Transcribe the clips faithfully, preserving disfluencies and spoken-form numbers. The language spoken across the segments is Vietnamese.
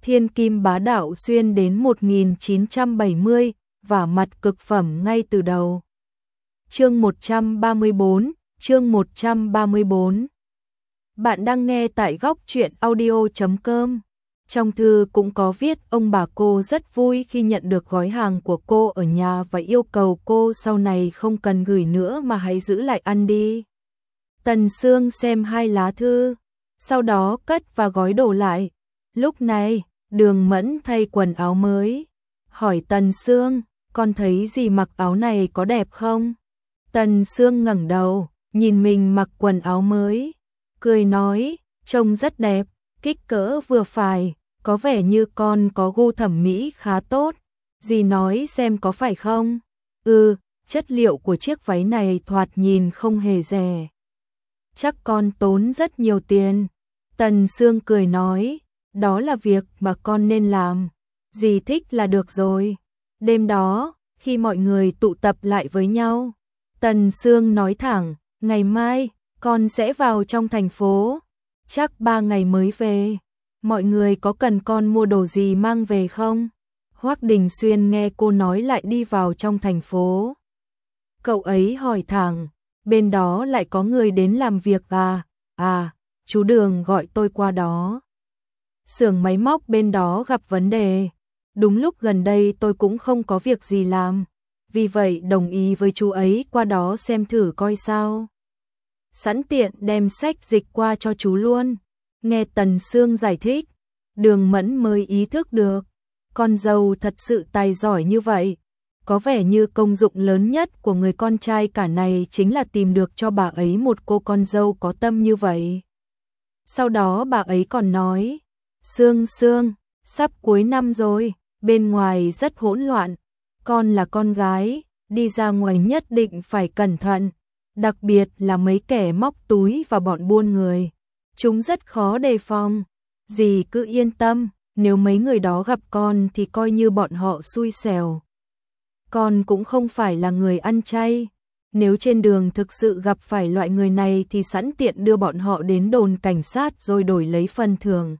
thiên kim bá đạo xuyên đến một nghìn chín trăm bảy mươi, và mặt cực phẩm ngay từ đầu. Chương một trăm ba mươi bốn, chương một trăm ba mươi bốn. Bạn đang nghe tại góc truyện audio chấm com. Trong thư cũng có viết ông bà cô rất vui khi nhận được gói hàng của cô ở nhà và yêu cầu cô sau này không cần gửi nữa mà hãy giữ lại ăn đi. Tần Sương xem hai lá thư, sau đó cất và gói đổ lại. Lúc này, Đường Mẫn thay quần áo mới, hỏi Tần Sương, con thấy gì mặc áo này có đẹp không? Tần Sương ngẩng đầu, nhìn mình mặc quần áo mới, cười nói, trông rất đẹp, kích cỡ vừa phải, có vẻ như con có gu thẩm mỹ khá tốt. Dì nói xem có phải không? Ừ, chất liệu của chiếc váy này thoạt nhìn không hề rẻ. Chắc con tốn rất nhiều tiền. Tần Sương cười nói, đó là việc mà con nên làm. Dì thích là được rồi. Đêm đó, khi mọi người tụ tập lại với nhau, Tần Sương nói thẳng, ngày mai, con sẽ vào trong thành phố. Chắc ba ngày mới về. Mọi người có cần con mua đồ gì mang về không? Hoắc Đình Xuyên nghe cô nói lại đi vào trong thành phố. Cậu ấy hỏi thẳng, bên đó lại có người đến làm việc à? À, chú Đường gọi tôi qua đó. Xưởng máy móc bên đó gặp vấn đề. Đúng lúc gần đây tôi cũng không có việc gì làm. Vì vậy đồng ý với chú ấy qua đó xem thử coi sao. Sẵn tiện đem sách dịch qua cho chú luôn. Nghe Tần Sương giải thích, Đường Mẫn mới ý thức được. Con dâu thật sự tài giỏi như vậy. Có vẻ như công dụng lớn nhất của người con trai cả này chính là tìm được cho bà ấy một cô con dâu có tâm như vậy. Sau đó bà ấy còn nói, Sương Sương, sắp cuối năm rồi, bên ngoài rất hỗn loạn. Con là con gái, đi ra ngoài nhất định phải cẩn thận. Đặc biệt là mấy kẻ móc túi và bọn buôn người. Chúng rất khó đề phòng. Dì cứ yên tâm, nếu mấy người đó gặp con thì coi như bọn họ xui xẻo. Con cũng không phải là người ăn chay. Nếu trên đường thực sự gặp phải loại người này thì sẵn tiện đưa bọn họ đến đồn cảnh sát rồi đổi lấy phần thưởng.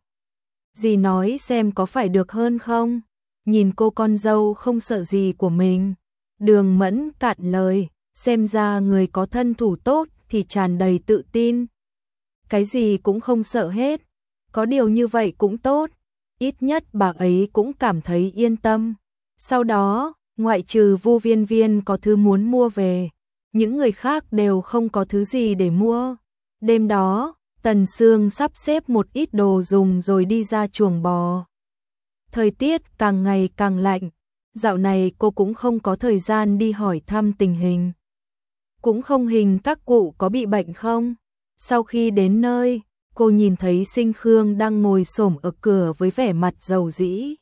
Dì nói xem có phải được hơn không? Nhìn cô con dâu không sợ gì của mình. Đường Mẫn cạn lời, xem ra người có thân thủ tốt thì tràn đầy tự tin. Cái gì cũng không sợ hết. Có điều như vậy cũng tốt. Ít nhất bà ấy cũng cảm thấy yên tâm. Sau đó, ngoại trừ Vu Viên Viên có thứ muốn mua về, những người khác đều không có thứ gì để mua. Đêm đó, Tần Sương sắp xếp một ít đồ dùng rồi đi ra chuồng bò. Thời tiết càng ngày càng lạnh. Dạo này cô cũng không có thời gian đi hỏi thăm tình hình. Cũng không hình các cụ có bị bệnh không. Sau khi đến nơi, cô nhìn thấy Sinh Khương đang ngồi xổm ở cửa với vẻ mặt rầu rĩ.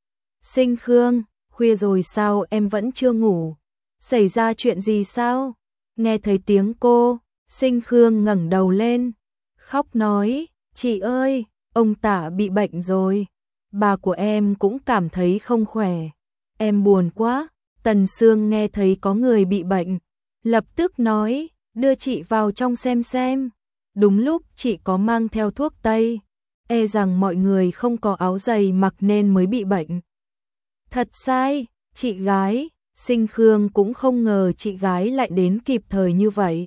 Sinh Khương, khuya rồi sao em vẫn chưa ngủ? Xảy ra chuyện gì sao? Nghe thấy tiếng cô, Sinh Khương ngẩng đầu lên, khóc nói, chị ơi, ông Tả bị bệnh rồi. Bà của em cũng cảm thấy không khỏe. Em buồn quá. Tần Sương nghe thấy có người bị bệnh, lập tức nói, đưa chị vào trong xem xem. Đúng lúc chị có mang theo thuốc tây, e rằng mọi người không có áo giày mặc nên mới bị bệnh. Thật sai, chị gái. Sinh Khương cũng không ngờ chị gái lại đến kịp thời như vậy.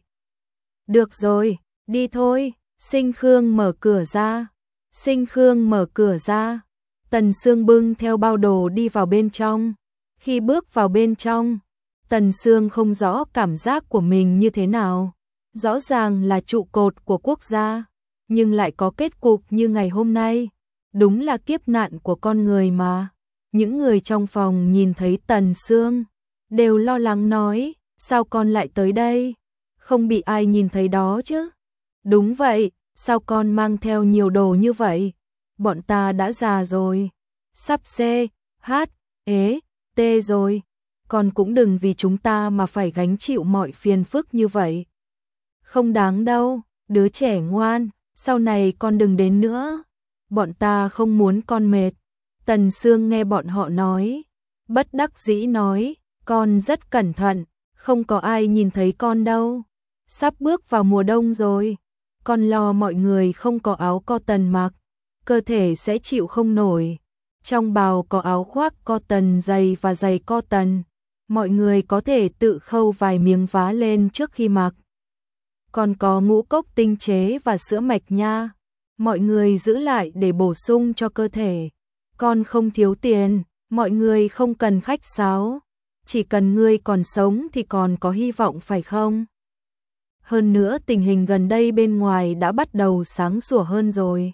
Được rồi, đi thôi. Sinh Khương mở cửa ra. Sinh Khương mở cửa ra. Tần Sương bưng theo bao đồ đi vào bên trong. Khi bước vào bên trong, Tần Sương không rõ cảm giác của mình như thế nào. Rõ ràng là trụ cột của quốc gia, nhưng lại có kết cục như ngày hôm nay. Đúng là kiếp nạn của con người mà. Những người trong phòng nhìn thấy Tần Sương đều lo lắng nói, sao con lại tới đây? Không bị ai nhìn thấy đó chứ? Đúng vậy, sao con mang theo nhiều đồ như vậy? Bọn ta đã già rồi, sắp C, H, ế, T rồi. Con cũng đừng vì chúng ta mà phải gánh chịu mọi phiền phức như vậy. Không đáng đâu, đứa trẻ ngoan, sau này con đừng đến nữa. Bọn ta không muốn con mệt. Tần Sương nghe bọn họ nói, bất đắc dĩ nói, con rất cẩn thận, không có ai nhìn thấy con đâu. Sắp bước vào mùa đông rồi, con lo mọi người không có áo cotton mặc, cơ thể sẽ chịu không nổi. Trong bào có áo khoác cotton dày và giày cotton. Mọi người có thể tự khâu vài miếng vá lên trước khi mặc. Còn có ngũ cốc tinh chế và sữa mạch nha. Mọi người giữ lại để bổ sung cho cơ thể. Con không thiếu tiền, mọi người không cần khách sáo. Chỉ cần ngươi còn sống thì còn có hy vọng phải không? Hơn nữa tình hình gần đây bên ngoài đã bắt đầu sáng sủa hơn rồi.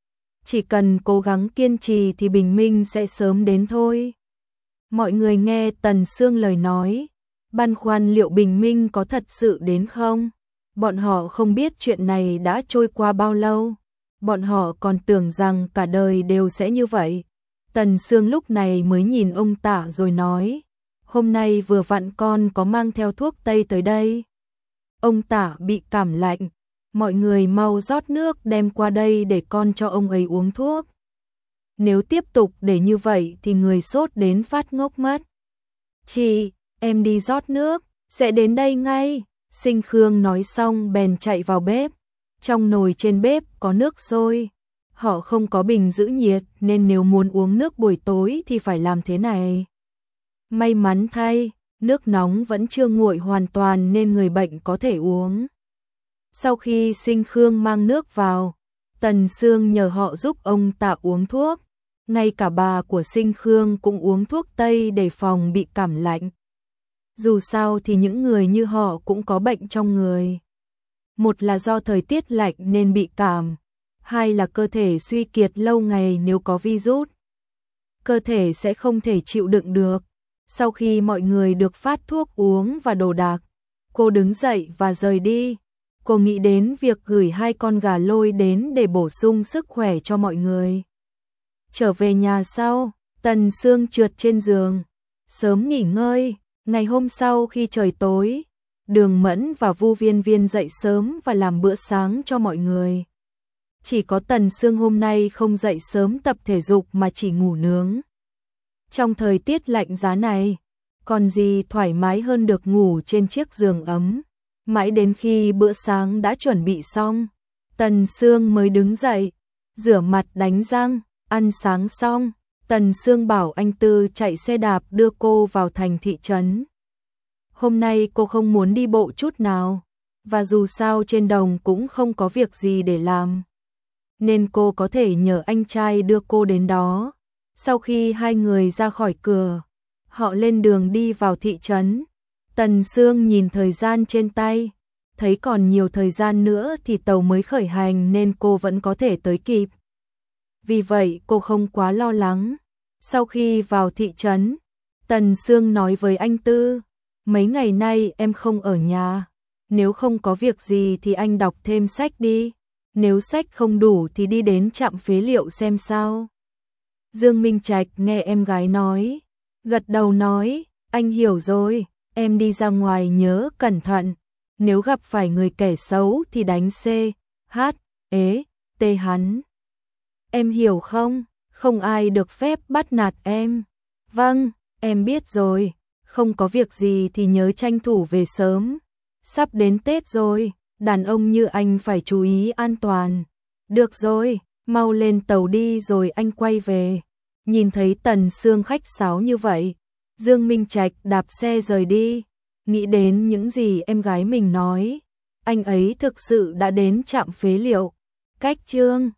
Chỉ cần cố gắng kiên trì thì bình minh sẽ sớm đến thôi. Mọi người nghe Tần Sương lời nói, băn khoăn liệu bình minh có thật sự đến không? Bọn họ không biết chuyện này đã trôi qua bao lâu. Bọn họ còn tưởng rằng cả đời đều sẽ như vậy. Tần Sương lúc này mới nhìn ông Tạ rồi nói, hôm nay vừa vặn con có mang theo thuốc tây tới đây. Ông Tạ bị cảm lạnh, mọi người mau rót nước đem qua đây để con cho ông ấy uống thuốc. Nếu tiếp tục để như vậy thì người sốt đến phát ngốc mất. Chị, em đi rót nước, sẽ đến đây ngay. Sinh Khương nói xong bèn chạy vào bếp. Trong nồi trên bếp có nước sôi. Họ không có bình giữ nhiệt nên nếu muốn uống nước buổi tối thì phải làm thế này. May mắn thay, nước nóng vẫn chưa nguội hoàn toàn nên người bệnh có thể uống. Sau khi Sinh Khương mang nước vào, Tần Sương nhờ họ giúp ông Tạ uống thuốc. Ngay cả bà của Sinh Khương cũng uống thuốc tây để phòng bị cảm lạnh. Dù sao thì những người như họ cũng có bệnh trong người. Một là do thời tiết lạnh nên bị cảm, hai là cơ thể suy kiệt lâu ngày nếu có virus. Cơ thể sẽ không thể chịu đựng được. Sau khi mọi người được phát thuốc uống và đồ đạc, cô đứng dậy và rời đi. Cô nghĩ đến việc gửi hai con gà lôi đến để bổ sung sức khỏe cho mọi người. Trở về nhà sau, Tần Sương trượt trên giường, sớm nghỉ ngơi. Ngày hôm sau khi trời tối, Đường Mẫn và Vu Viên Viên dậy sớm và làm bữa sáng cho mọi người. Chỉ có Tần Sương hôm nay không dậy sớm tập thể dục mà chỉ ngủ nướng. Trong thời tiết lạnh giá này, còn gì thoải mái hơn được ngủ trên chiếc giường ấm. Mãi đến khi bữa sáng đã chuẩn bị xong, Tần Sương mới đứng dậy, rửa mặt đánh răng, ăn sáng xong. Tần Sương bảo anh Tư chạy xe đạp đưa cô vào thành thị trấn. Hôm nay cô không muốn đi bộ chút nào, và dù sao trên đồng cũng không có việc gì để làm, nên cô có thể nhờ anh trai đưa cô đến đó. Sau khi hai người ra khỏi cửa, họ lên đường đi vào thị trấn. Tần Sương nhìn thời gian trên tay, thấy còn nhiều thời gian nữa thì tàu mới khởi hành nên cô vẫn có thể tới kịp. Vì vậy cô không quá lo lắng. Sau khi vào thị trấn, Tần Sương nói với anh Tư, mấy ngày nay em không ở nhà, nếu không có việc gì thì anh đọc thêm sách đi, nếu sách không đủ thì đi đến trạm phế liệu xem sao. Dương Minh Trạch nghe em gái nói, gật đầu nói, anh hiểu rồi, em đi ra ngoài nhớ cẩn thận, nếu gặp phải người kẻ xấu thì đánh C, H, ế, T hắn. Em hiểu không? Không ai được phép bắt nạt em. Vâng, em biết rồi, không có việc gì thì nhớ tranh thủ về sớm. Sắp đến Tết rồi, đàn ông như anh phải chú ý an toàn. Được rồi, mau lên tàu đi rồi anh quay về. Nhìn thấy Tần Sương khách sáo như vậy, Dương Minh Trạch đạp xe rời đi. Nghĩ đến những gì em gái mình nói, anh ấy thực sự đã đến trạm phế liệu. Cách chương